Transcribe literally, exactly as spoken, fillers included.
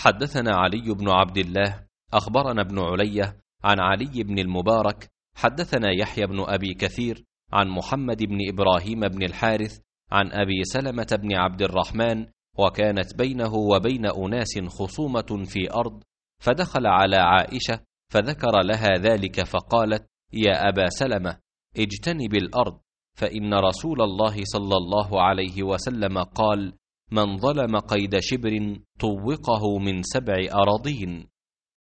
حدثنا علي بن عبد الله أخبرنا ابن علية عن علي بن المبارك حدثنا يحيى بن أبي كثير عن محمد بن إبراهيم بن الحارث عن أبي سلمة بن عبد الرحمن، وكانت بينه وبين أناس خصومة في أرض، فدخل على عائشة فذكر لها ذلك فقالت: يا أبا سلمة، اجتنب الأرض، فإن رسول الله صلى الله عليه وسلم قال: من ظلم قيد شبر طوقه من سبع أراضين.